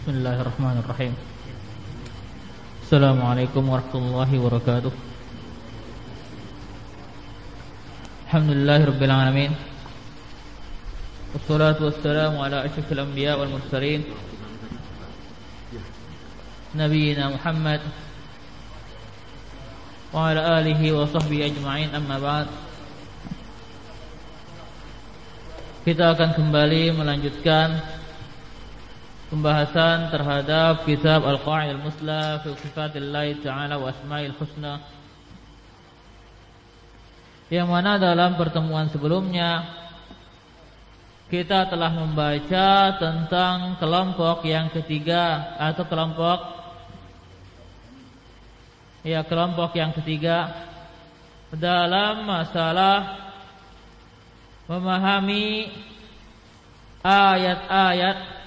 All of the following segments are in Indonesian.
Bismillahirrahmanirrahim. Assalamualaikum warahmatullahi wabarakatuh. Alhamdulillahirabbil alamin. Wassalatu wassalamu ala asyrafil anbiya wal mursalin nabiyina Muhammad wa ala alihi wa sahbihi ajma'in, amma ba'd. Kita akan kembali melanjutkan pembahasan terhadap kitab Al-Qa'idah Al-Musla fi Sifatillah Ta'ala wa Asma'il Husna, yang mana dalam pertemuan sebelumnya kita telah membaca tentang kelompok yang ketiga, atau kelompok yang ketiga dalam masalah memahami ayat-ayat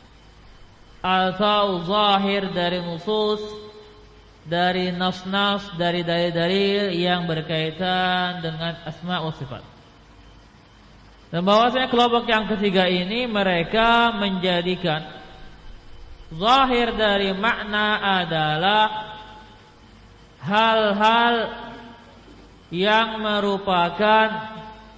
atau zahir dari nusus, dari nas-nas, dari dalil-dalil yang berkaitan dengan asma wa sifat. Dan bahwasanya kelompok yang ketiga ini mereka menjadikan zahir dari makna adalah hal-hal yang merupakan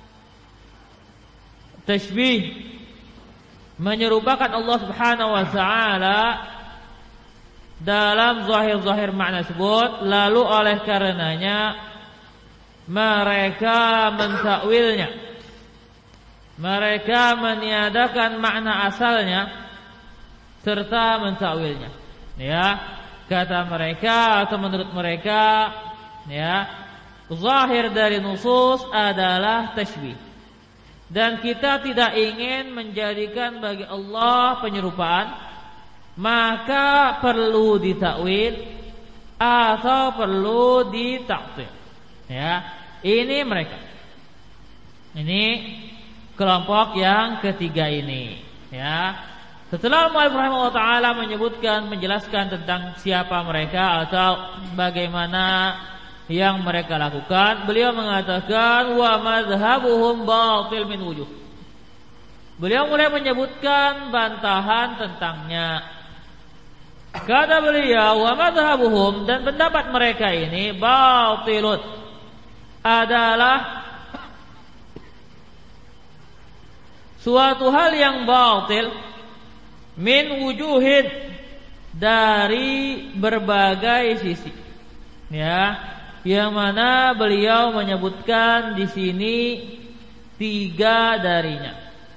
tashbih, menyerupakan Allah Subhanahu wa taala dalam zahir-zahir makna tersebut, lalu oleh karenanya mereka mentakwilnya, mereka meniadakan makna asalnya serta mentakwilnya. Ya, kata mereka atau menurut mereka, ya, zahir dari nusus adalah tashbih. Dan kita tidak ingin menjadikan bagi Allah penyerupaan, maka perlu ditakwil atau perlu ditaktil. Ya, ini mereka. Ini kelompok yang ketiga ini. Ya, setelah Allah Subhanahu wa taala menyebutkan, menjelaskan tentang siapa mereka atau bagaimana yang mereka lakukan, beliau mengatakan wa madhhabuhum batil min wujuh. Beliau mulai menyebutkan bantahan tentangnya. Kata beliau wa madhhabuhum, dan pendapat mereka ini batilun, adalah suatu hal yang batil min wujuhin, dari berbagai sisi. Ya, yang mana beliau menyebutkan di sini 3 darinya,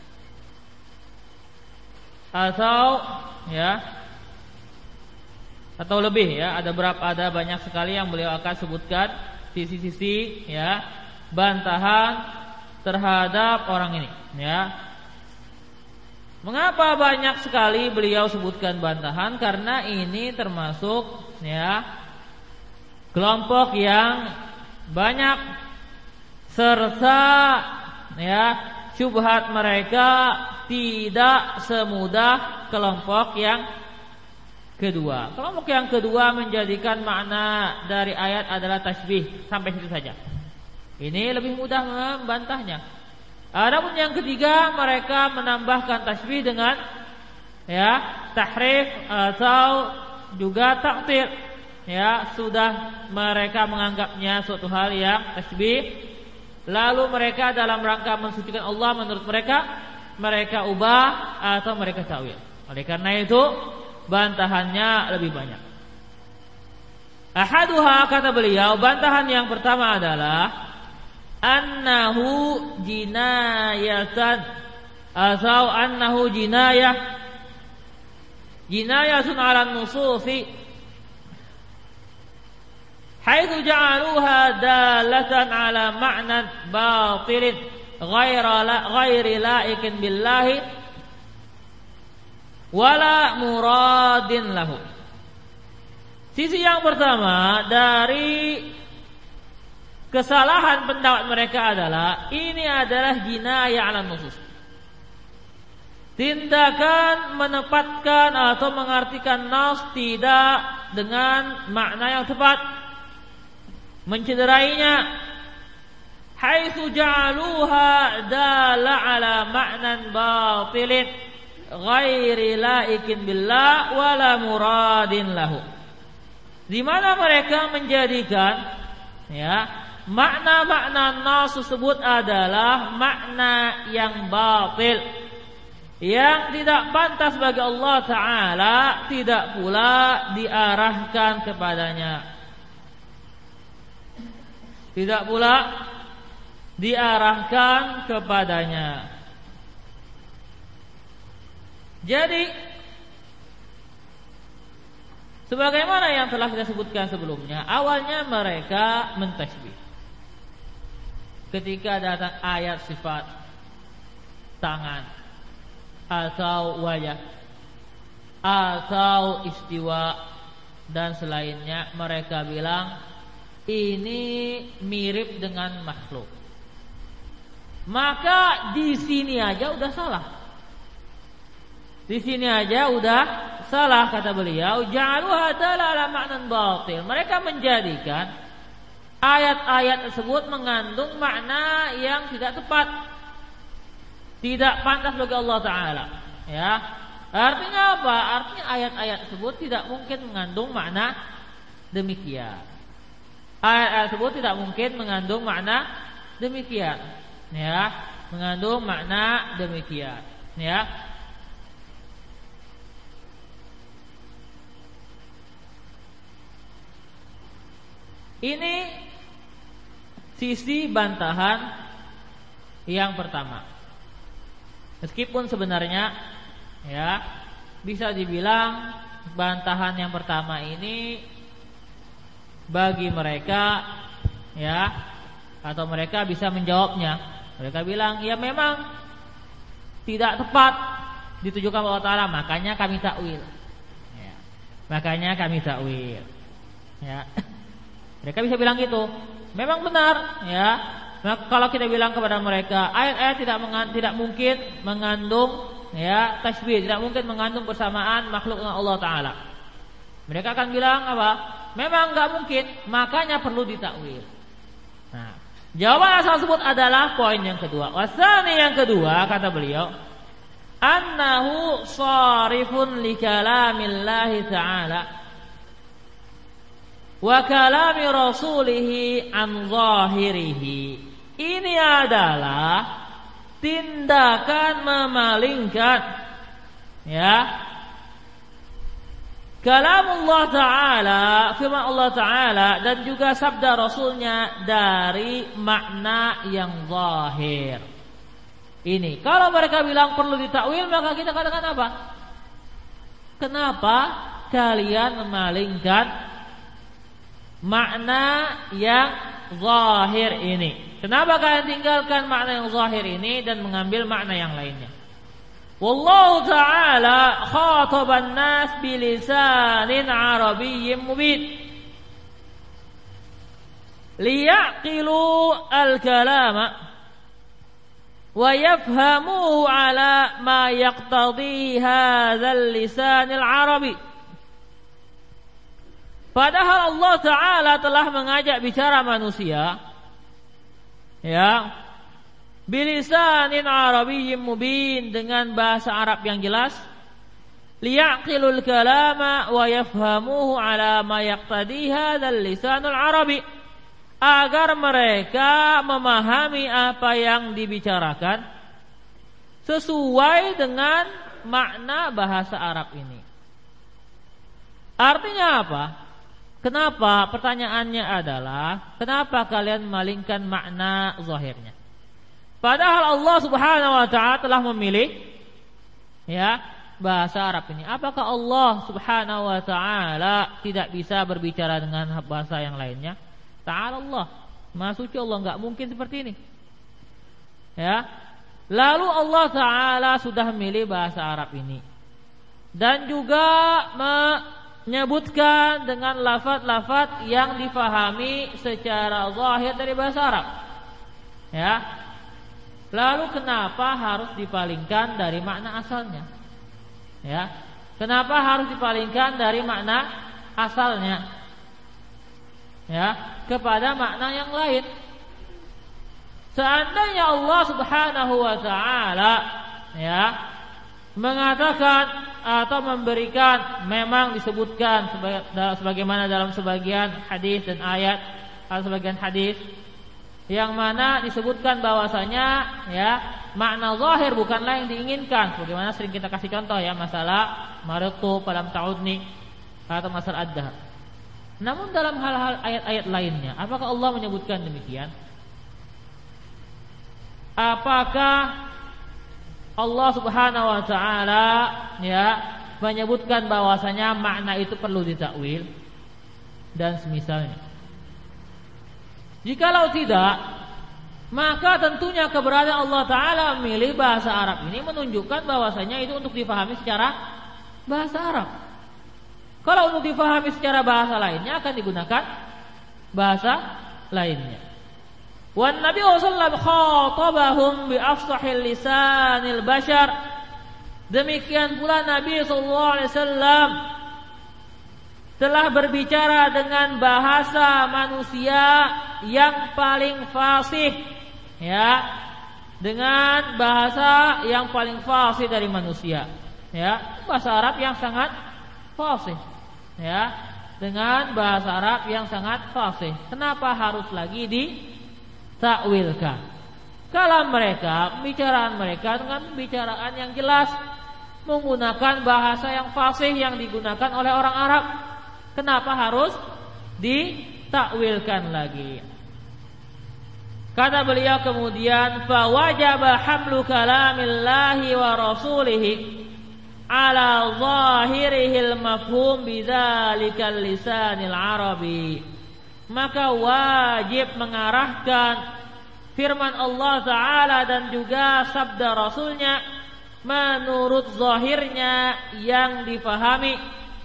atau lebih, ya, ada banyak sekali yang beliau akan sebutkan sisi-sisi, ya, bantahan terhadap orang ini. Ya, mengapa banyak sekali beliau sebutkan bantahan? Karena ini termasuk, ya, kelompok yang banyak, serta, ya, syubhat mereka tidak semudah kelompok yang kedua. Kelompok yang kedua menjadikan makna dari ayat adalah tasbih, sampai situ saja. Ini lebih mudah membantahnya. Adapun yang ketiga, mereka menambahkan tasbih dengan, ya, tahrif atau juga taktir. Ya, sudah mereka menganggapnya suatu hal yang tasbih, lalu mereka dalam rangka mensucikan Allah, menurut mereka ubah atau mereka takwil. Oleh karena itu bantahannya lebih banyak. Ahaduha, kata beliau, bantahan yang pertama adalah annahu jinayatan, atau annahu jinayatun ala nususi haitsu ja'aluha dalatan ala ma'nan batilin ghairi la'ikin billahi wala muradin lahu. Sisi yang pertama dari kesalahan pendapat mereka adalah ini adalah jinayah ala nusus, tindakan menempatkan atau mengartikan nas tidak dengan makna yang tepat, mencederainya. Haitsu ja'aluha dala ala ma'nan batilin ghairi laikin billah wala muradin lahu. Di mana mereka menjadikan makna-makna nas tersebut adalah makna yang batil, yang tidak pantas bagi Allah Ta'ala, tidak pula diarahkan kepadanya. Tidak pula diarahkan kepadanya. Jadi sebagaimana yang telah kita sebutkan sebelumnya, awalnya mereka mentasbih. Ketika datang ayat sifat tangan atau wajah atau istiwa dan selainnya, mereka bilang ini mirip dengan makhluk. Maka di sini aja udah salah. Di sini aja udah salah, kata beliau. Ja'aluha ala ma'nan batil. Mereka menjadikan ayat-ayat tersebut mengandung makna yang tidak tepat, tidak pantas bagi Allah Ta'ala. Artinya apa? Artinya ayat-ayat tersebut tidak mungkin mengandung makna demikian. Ayat-ayat tersebut tidak mungkin mengandung makna demikian. Mengandung makna demikian. Ini sisi bantahan yang pertama. Meskipun sebenarnya bisa dibilang bantahan yang pertama ini bagi mereka atau mereka bisa menjawabnya. Mereka bilang memang tidak tepat ditujukan Allah Ta'ala, makanya kami takwil. Makanya kami takwil. Mereka bisa bilang gitu. Memang benar, Nah, kalau kita bilang kepada mereka ayat-ayat tidak mungkin mengandung tasbih, tidak mungkin mengandung persamaan makhluk dengan Allah Ta'ala. Mereka akan bilang apa? Memang enggak mungkin, makanya perlu ditakwil. Nah, jawaban asal tersebut adalah poin yang kedua. Wasani yang kedua, kata beliau, annahu sarifun li kalamillahi ta'ala wa kalami rasulihi an zahirihi. Ini adalah tindakan memalingkan kalam Allah Ta'ala, firman Allah Ta'ala, dan juga sabda Rasulnya dari makna yang zahir. Ini kalau mereka bilang perlu ditakwil, maka kita katakan apa? Kenapa kalian memalingkan makna yang zahir ini? Kenapa kalian tinggalkan makna yang zahir ini dan mengambil makna yang lainnya? Wallahu ta'ala khataban nas bilisanin arabiyyin mubin liyaqilu al-kalama wa yafhamuhu ala ma yaqtadi hadzal lisan al-arabi. Padahal Allah Ta'ala telah mengajak bicara manusia bilisanin arabiyyin mubin, dengan bahasa Arab yang jelas, liyaqilul kalama wa yafhamuhu ala ma yaqtadi hadzal lisanul arabi, agar mereka memahami apa yang dibicarakan sesuai dengan makna bahasa Arab ini. Artinya apa? Kenapa? Pertanyaannya adalah, kenapa kalian memalingkan makna zahirnya? Padahal Allah Subhanahu wa Ta'ala telah memilih bahasa Arab ini. Apakah Allah Subhanahu wa Ta'ala tidak bisa berbicara dengan bahasa yang lainnya? Ta'ala Allah, Maha Suci Allah, enggak mungkin seperti ini. Lalu Allah Ta'ala sudah memilih bahasa Arab ini dan juga menyebutkan dengan lafaz-lafaz yang difahami secara zahir dari bahasa Arab. Lalu kenapa harus dipalingkan dari makna asalnya? Kenapa harus dipalingkan dari makna asalnya kepada makna yang lain? Seandainya Allah Subhanahu wa Ta'ala mengatakan atau memberikan, memang disebutkan sebagaimana dalam sebagian hadis dan ayat atau sebagian hadis yang mana disebutkan bahwasanya ya makna zahir bukanlah yang diinginkan, sebagaimana sering kita kasih contoh ya, masalah maritu falam ta'udni atau masalah ad-dahr. Namun dalam hal-hal ayat-ayat lainnya, apakah Allah menyebutkan demikian? Apakah Allah Subhanahu wa taala ya menyebutkan bahwasanya makna itu perlu ditakwil dan semisalnya? Jikalau tidak, maka tentunya keberadaan Allah taala memilih bahasa Arab ini menunjukkan bahwasanya itu untuk difahami secara bahasa Arab. Kalau untuk difahami secara bahasa lainnya akan digunakan bahasa lainnya. Wan Nabi sallallahu alaihi wasallam khatabahum bi afsahil lisanil bashar. Demikian pula Nabi sallallahu alaihi wasallam telah berbicara dengan bahasa manusia yang paling fasih, ya, dengan bahasa yang paling fasih dari manusia, ya, bahasa Arab yang sangat fasih, ya, dengan bahasa Arab yang sangat fasih. Kenapa harus lagi ditakwilkan? Kalau mereka pembicaraan mereka dengan pembicaraan yang jelas, menggunakan bahasa yang fasih yang digunakan oleh orang Arab, kenapa harus ditakwilkan lagi? Kata beliau kemudian, fa wajaba hamlu kalamillahi wa rasulihi ala zahirihil mafhum bidzalikal lisanil arabi. Maka wajib mengarahkan firman Allah Ta'ala dan juga sabda Rasulnya menurut zahirnya yang difahami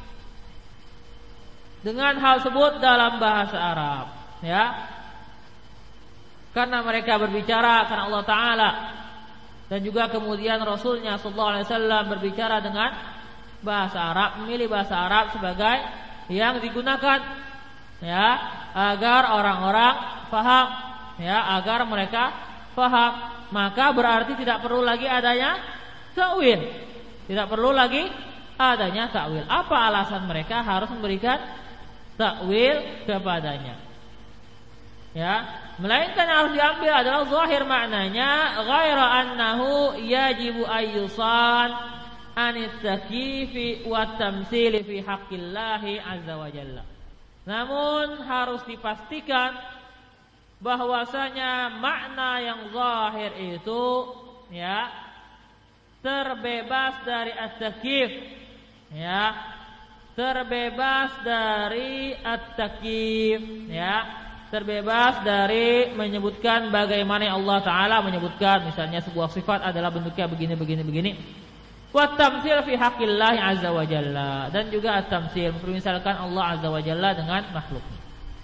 dengan hal tersebut dalam bahasa Arab, ya. Karena mereka berbicara karena Allah Ta'ala dan juga kemudian Rasulnya sallallahu alaihi wasallam berbicara dengan bahasa Arab, memilih bahasa Arab sebagai yang digunakan, ya, agar orang-orang faham, ya, agar mereka faham. Maka berarti tidak perlu lagi adanya ta'wil. Tidak perlu lagi adanya ta'wil. Apa alasan mereka harus memberikan ta'wil kepadanya? Ya, melainkan harus diambil adalah zahir maknanya, ghaira annahu yajibu ayyusan anit takifi wa tamtsili fi haqqillahi azza wa jalla. Namun harus dipastikan bahwasanya makna yang zahir itu, ya, terbebas dari at-takyif, ya, terbebas dari at-takyif, ya, terbebas dari menyebutkan bagaimana Allah Ta'ala menyebutkan misalnya sebuah sifat adalah bentuknya begini. Wa tamtsil fi haqqillah azza wa jalla, dan juga at-tamtsil mempermisalkan Allah azza wa jalla dengan makhluknya.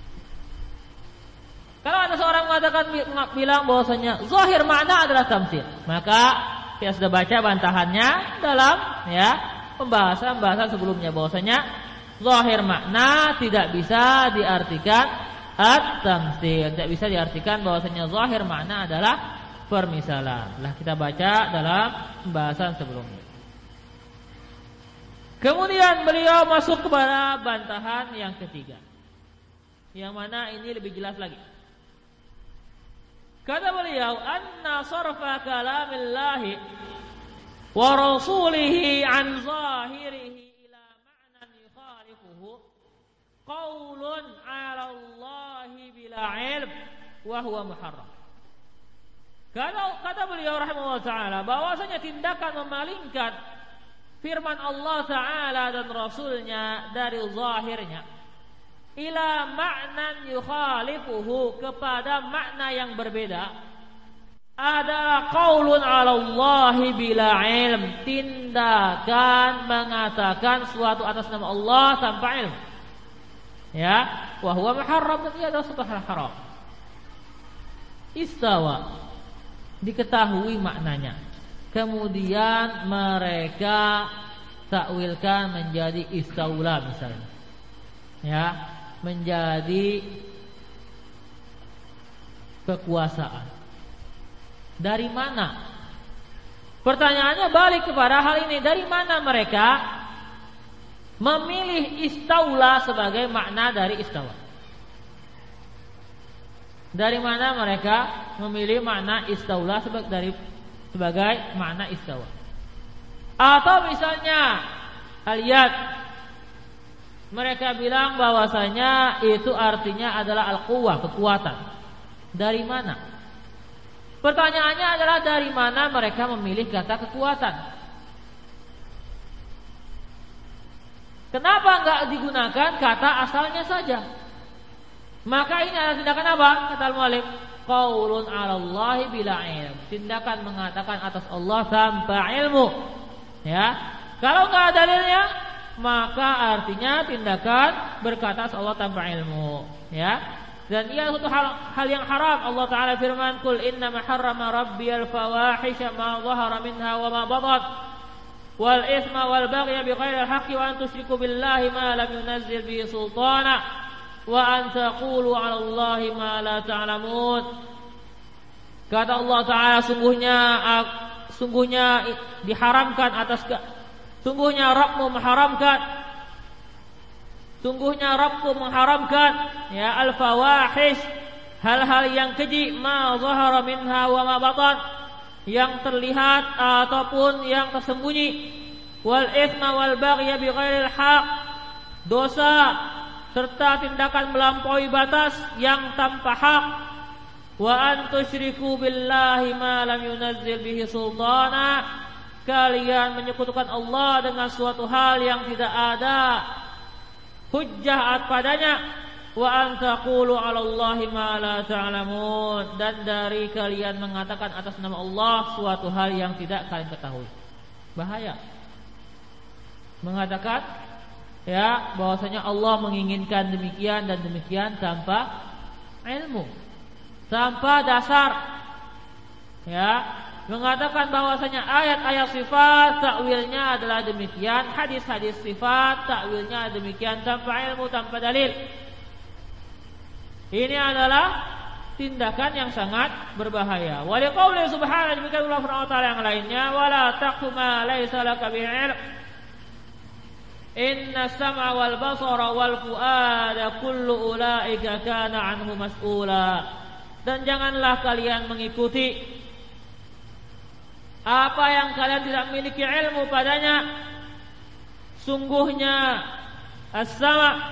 Kalau ada seorang mengatakan bilang bahwasanya zahir makna adalah tamtsil, maka kita sudah baca bantahannya dalam, ya, pembahasan sebelumnya bahwasanya zahir makna tidak bisa diartikan at-tamtsil, tidak bisa diartikan bahwasanya zahir makna adalah permisalan. Lah kita baca dalam pembahasan sebelumnya. Kemudian beliau masuk kepada bantahan yang ketiga, yang mana ini lebih jelas lagi. Kata beliau, anna sarfa kalamillahi wa rasulihi an zahirihi ila ma'nan yukhalifuhu qaulun 'ala Allahi bila 'ilm wa huwa muharram. Kata beliau rahimahullah taala bahwasanya tindakan memalingkan firman Allah Ta'ala dan Rasulnya dari zahirnya ila ma'nan yukhalifuhu, kepada makna yang berbeda, adalah qaulun 'ala Allahi bila ilm, tindakan mengatakan suatu atas nama Allah tanpa ilmu, ya, wa huwa muharram, dan ia adalah suatu hal haram. Istawa, diketahui maknanya, kemudian mereka takwilkan menjadi istaula misalnya, ya, menjadi kekuasaan. Dari mana Pertanyaannya balik kepada hal ini, dari mana mereka memilih istaula sebagai makna dari istawa? Dari mana mereka memilih makna istaula sebagai makna istawa? Atau misalnya al-yad, mereka bilang bahwasanya itu artinya adalah al-quwwah, kekuatan. Dari mana? Pertanyaannya adalah dari mana mereka memilih kata kekuatan? Kenapa enggak digunakan kata asalnya saja? Maka ini adalah tindakan apa? Kata al-mu'allif, qaulun 'ala Allahi bila ilm. Tindakan mengatakan atas Allah tanpa ilmu. Ya. Kalau enggak ada dalilnya, maka artinya tindakan berkata atas Allah tanpa ilmu. Ya. Dan ia satu hal yang haram. Allah Ta'ala firman, Qul innama harrama rabbiyal fawahisha ma zahara minha wa ma batan wal isma wal baghya bighairil haqqi wa an tusyriku billahi ma lam yunazzil bihi sultana wa an taqulu 'ala Allahi ma la ta'lamun. Kata Allah Ta'ala, sungguhnya diharamkan sungguhnya Rabbmu mengharamkan ya al-fawahish, hal-hal yang keji, ma zahara minha wa ma batan, yang terlihat ataupun yang tersembunyi, wal itsma wal baghya bighairil haq, dosa serta tindakan melampaui batas yang tanpa hak, wa an tusyriku billahi ma lam yunazzil bihi sultana, kalian menyekutukan Allah dengan suatu hal yang tidak ada hujjah padanya, wa an taqulu 'ala Allahi ma la ta'lamun, dan dari kalian mengatakan atas nama Allah suatu hal yang tidak kalian ketahui. Bahaya mengatakan ya bahwasanya Allah menginginkan demikian dan demikian tanpa ilmu, tanpa dasar. Ya, mengatakan bahwasanya ayat-ayat sifat takwilnya adalah demikian, hadis-hadis sifat takwilnya demikian, tanpa ilmu, tanpa dalil. Ini adalah tindakan yang sangat berbahaya. Wa liqauli subhanahu, demikian Allah Subhanahu wa taala yang lainnya, wala taqfu ma laysa laka bihi ilm inna as-sam'a wal basara wal fu'ada kullu ulaika kana anhu mas'ula. Dan janganlah kalian mengikuti apa yang kalian tidak memiliki ilmu padanya. Sungguhnya as-sama',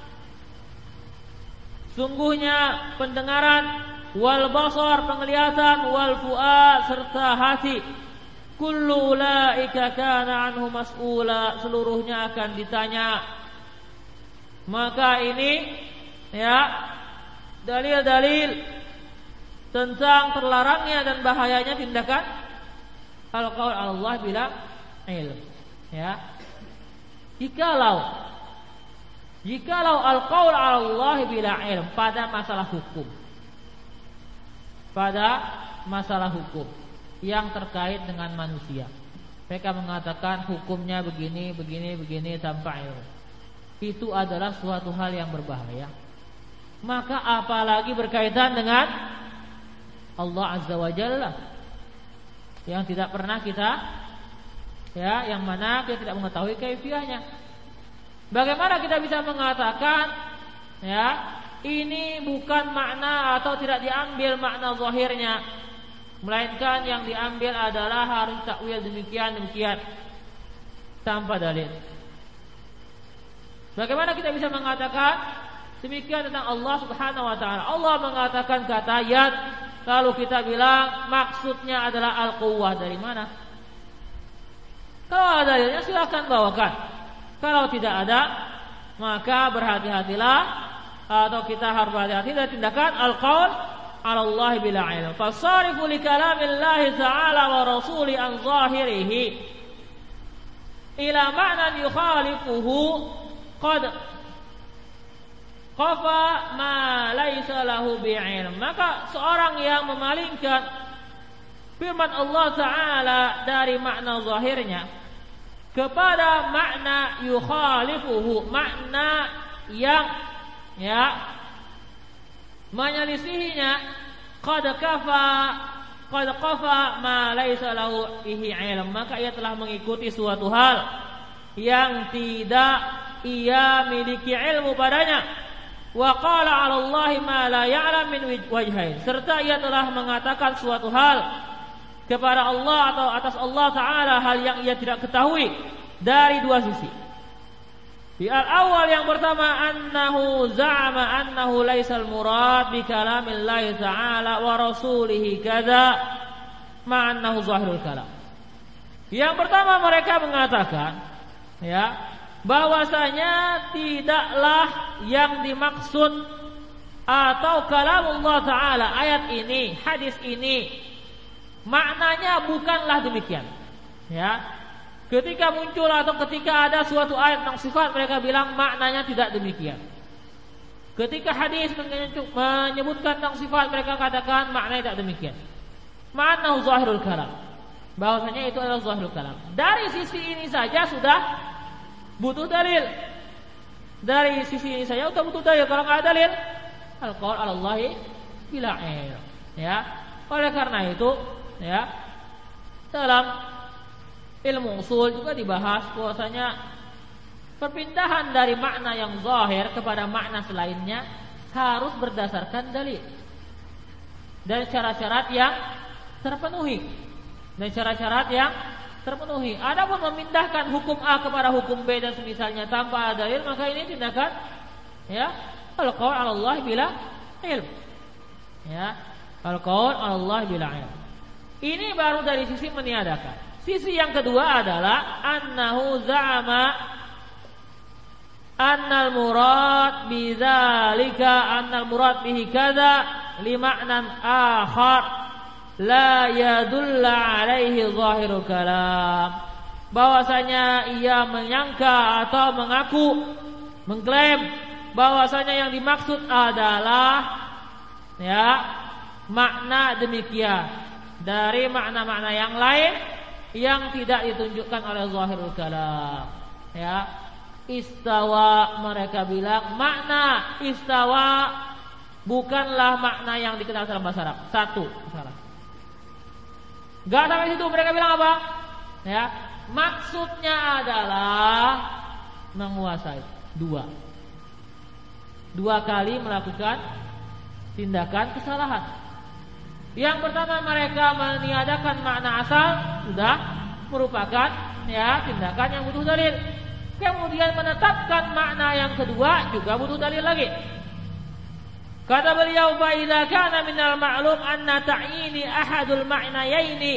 sungguhnya pendengaran, wal basar, penglihatan, wal fu'ad, serta hati, kullu ulaika kana anhu mas'ula, seluruhnya akan ditanya. Maka ini ya dalil-dalil tentang terlarangnya dan bahayanya tindakan al-qaul 'ala Allah bila ilm. Ya. Jikalau al-qaul 'ala Allah bila ilm pada masalah hukum, yang terkait dengan manusia, mereka mengatakan hukumnya begini tanpa ilmu, itu adalah suatu hal yang berbahaya. Maka apalagi berkaitan dengan Allah Azza wa Jalla yang tidak pernah kita yang mana kita tidak mengetahui kaifiahnya. Bagaimana kita bisa mengatakan ini bukan makna atau tidak diambil makna zahirnya, melainkan yang diambil adalah harus takwil demikian tanpa dalil. Bagaimana kita bisa mengatakan demikian tentang Allah Subhanahu wa taala? Allah mengatakan kata yad, lalu kita bilang maksudnya adalah al-quwwah. Dari mana? Kalau ada dalilnya silakan bawakan. Kalau tidak ada, maka berhati-hatilah, atau kita harus berhati-hati dari tindakan al-qaul 'ala Allah bila ilm. Fasarifu li kalamillahi ta'ala wa rasuli an zahirihi ila ma'nan yukhalifuhu qad qafa ma laysa lahu bi'ilm. Maka seorang yang memalingkan firman Allah Ta'ala dari makna zahirnya kepada makna yukhalifuhu, makna yang menyelisihinya, qad kafa, qad qafa ma laisa lahu bihi ilm, maka ia telah mengikuti suatu hal yang tidak ia miliki ilmu padanya. Wa qala 'ala Allahi ma la ya'lam min wajhain, serta ia telah mengatakan suatu hal kepada Allah atau atas Allah Ta'ala hal yang ia tidak ketahui dari dua sisi. Di awal yang pertama, annahu za'ama annahu laisal murad bi kalamillahi ta'ala wa rasulihi kadza ma annahu zahirul kalam. Yang pertama mereka mengatakan ya bahwasanya tidaklah yang dimaksud atau kalamullah Ta'ala ayat ini, hadis ini maknanya bukanlah demikian. Ya. Ketika muncul atau ketika ada suatu ayat tentang sifat, mereka bilang maknanya tidak demikian. Ketika hadis menyebutkan tentang sifat, mereka katakan maknanya tidak demikian. Ma'anahu zahirul kalam, bahwasanya itu adalah zahirul kalam. Dari sisi ini saja sudah butuh dalil. Dari sisi ini saja sudah butuh dalil. Kalau nggak ada dalil, al-qaul 'ala Allahi bila ilm. Ya. Oleh karena itu, ya, dalam ilmu usul juga dibahas bahwasanya perpindahan dari makna yang zahir kepada makna selainnya harus berdasarkan dalil dan syarat-syarat yang terpenuhi. Adapun memindahkan hukum A kepada hukum B dan semisalnya tanpa dalil, maka ini tindakan ya al-qaul 'ala Allah bila ilm. Ya, al-qaul 'ala Allah bila ilm. Ini baru dari sisi meniadakan. Sisi yang kedua adalah annahu za'ama annal murad bidzalika annal murad bihi kadza li ma'nan akhar la yadulla alaihi zahirul kalam. Bahwasanya ia menyangka atau mengaku mengklaim bahwasanya yang dimaksud adalah ya makna demikian dari makna-makna yang lain yang tidak ditunjukkan oleh zahirul kalam. Ya, istawa, mereka bilang makna istawa bukanlah makna yang dikenal dalam bahasa Arab. Satu, salah. Gak sampai situ, mereka bilang apa? Ya, maksudnya adalah menguasai. Dua kali melakukan tindakan kesalahan. Yang pertama, mereka meniadakan makna asal, sudah merupakan ya tindakan yang butuh dalil. Kemudian menetapkan makna yang kedua juga butuh dalil lagi. Kata beliau, fa idza kana minal ma'lum anna ta'yini ahadul ma'nayaini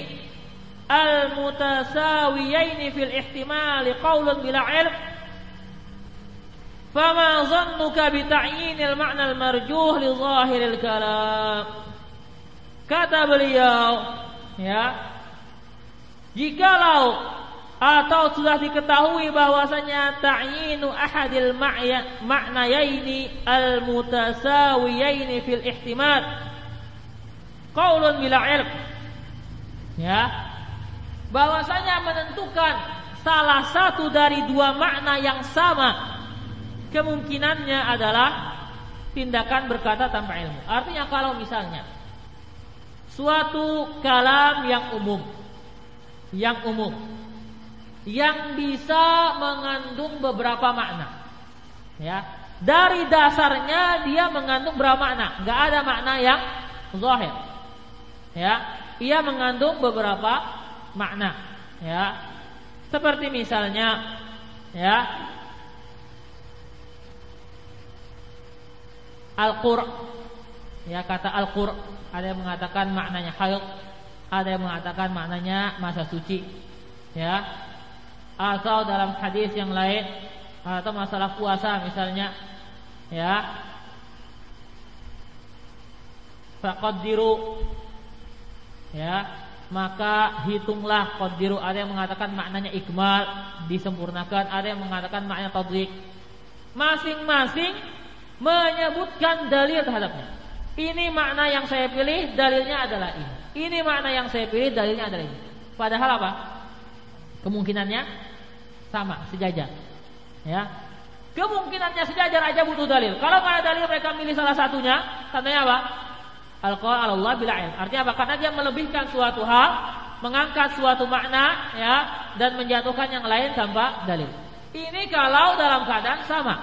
al-mutasawiyaini fil ihtimali qaulun bila ilm, fama dhannuka bi ta'yinil ma'na al-marjuh li zahiril kalam. Kata beliau, ya, jikalau atau sudah diketahui bahwasanya ta'yinu ahadil ma'nayaini al-mutasawiyaini fil ihtimal qaulun bila ilm, ya, bahwasanya menentukan salah satu dari dua makna yang sama kemungkinannya adalah tindakan berkata tanpa ilmu. Artinya kalau misalnya suatu kalam yang umum yang bisa mengandung beberapa makna, ya, dari dasarnya dia mengandung berapa makna, nggak ada makna yang zahir, ya, ia mengandung beberapa makna, ya, seperti misalnya, ya, al-qur', ya, kata al-qur'. Ada yang mengatakan maknanya haid, ada yang mengatakan maknanya masa suci, ya. Atau dalam hadis yang lain, atau masalah puasa misalnya, ya. Faqaddiru, ya, maka hitunglah. Qaddiru, ada yang mengatakan maknanya ikmal, disempurnakan, ada yang mengatakan maknanya tadhiq. Masing-masing menyebutkan dalil terhadapnya. Ini makna yang saya pilih, dalilnya adalah ini. Ini makna yang saya pilih, dalilnya adalah ini. Padahal apa? Kemungkinannya sama, sejajar. Ya, kemungkinannya sejajar aja butuh dalil. Kalau nggak ada dalil, mereka milih salah satunya. Katanya apa? Al-qaul 'ala Allah bila ilm. Artinya apa? Karena dia melebihkan suatu hal, mengangkat suatu makna ya dan menjatuhkan yang lain tanpa dalil. Ini kalau dalam keadaan sama.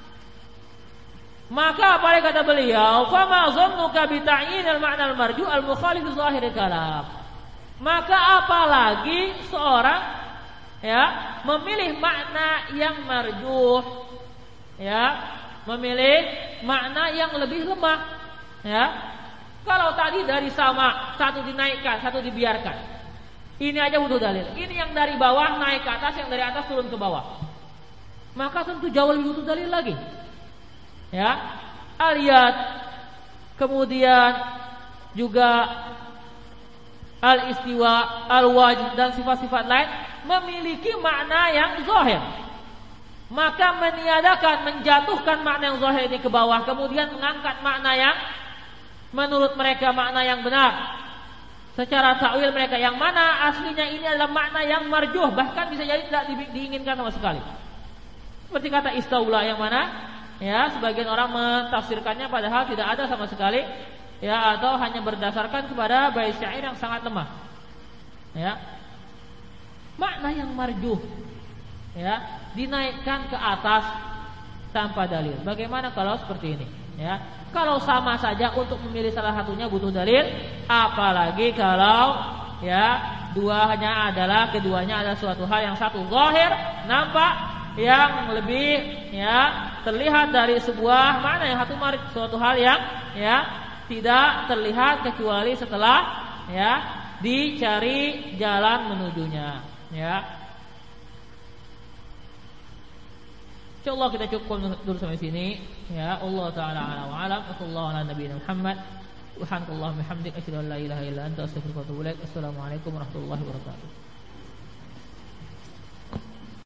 Maka apa yang kata beliau? Fa ma dhannuka bi ta'yin al-ma'na al-marju' al-mukhalif zahir kalam. Maka apalagi seorang ya memilih makna yang marjuh, ya memilih makna yang lebih lemah, ya. Kalau tadi dari sama, satu dinaikkan, satu dibiarkan, ini aja butuh dalil. Ini yang dari bawah naik ke atas, yang dari atas turun ke bawah, maka tentu jauh lebih butuh dalil lagi, ya. Al-yad, kemudian juga al-istiwa, al-wajh dan sifat-sifat lain memiliki makna yang zahir. Maka meniadakan, menjatuhkan makna yang zahir ini ke bawah, kemudian mengangkat makna yang menurut mereka makna yang benar secara takwil mereka, yang mana aslinya ini adalah makna yang marjuh, bahkan bisa jadi tidak diinginkan sama sekali. Seperti kata istaula, yang mana ya sebagian orang mentafsirkannya padahal tidak ada sama sekali, ya, atau hanya berdasarkan kepada bait syair yang sangat lemah, ya. Makna yang marjuh, ya, dinaikkan ke atas tanpa dalil. Bagaimana kalau seperti ini, ya? Kalau sama saja untuk memilih salah satunya butuh dalil, apalagi kalau ya duanya adalah suatu hal yang satu zahir, nampak, yang lebih ya terlihat dari sebuah makna, yang satu suatu hal yang ya tidak terlihat kecuali setelah ya dicari jalan menujunya, ya. Insyaallah kita cukup dulu sampai sini, ya. Allah taala a'lam wa a'lam. Sallallahu ala nabiyina Muhammad. Subhanakallahumma wa bihamdika asyhadu an la ilaha illa anta astaghfiruka wa atubu ilaik. Assalamualaikum warahmatullahi wabarakatuh.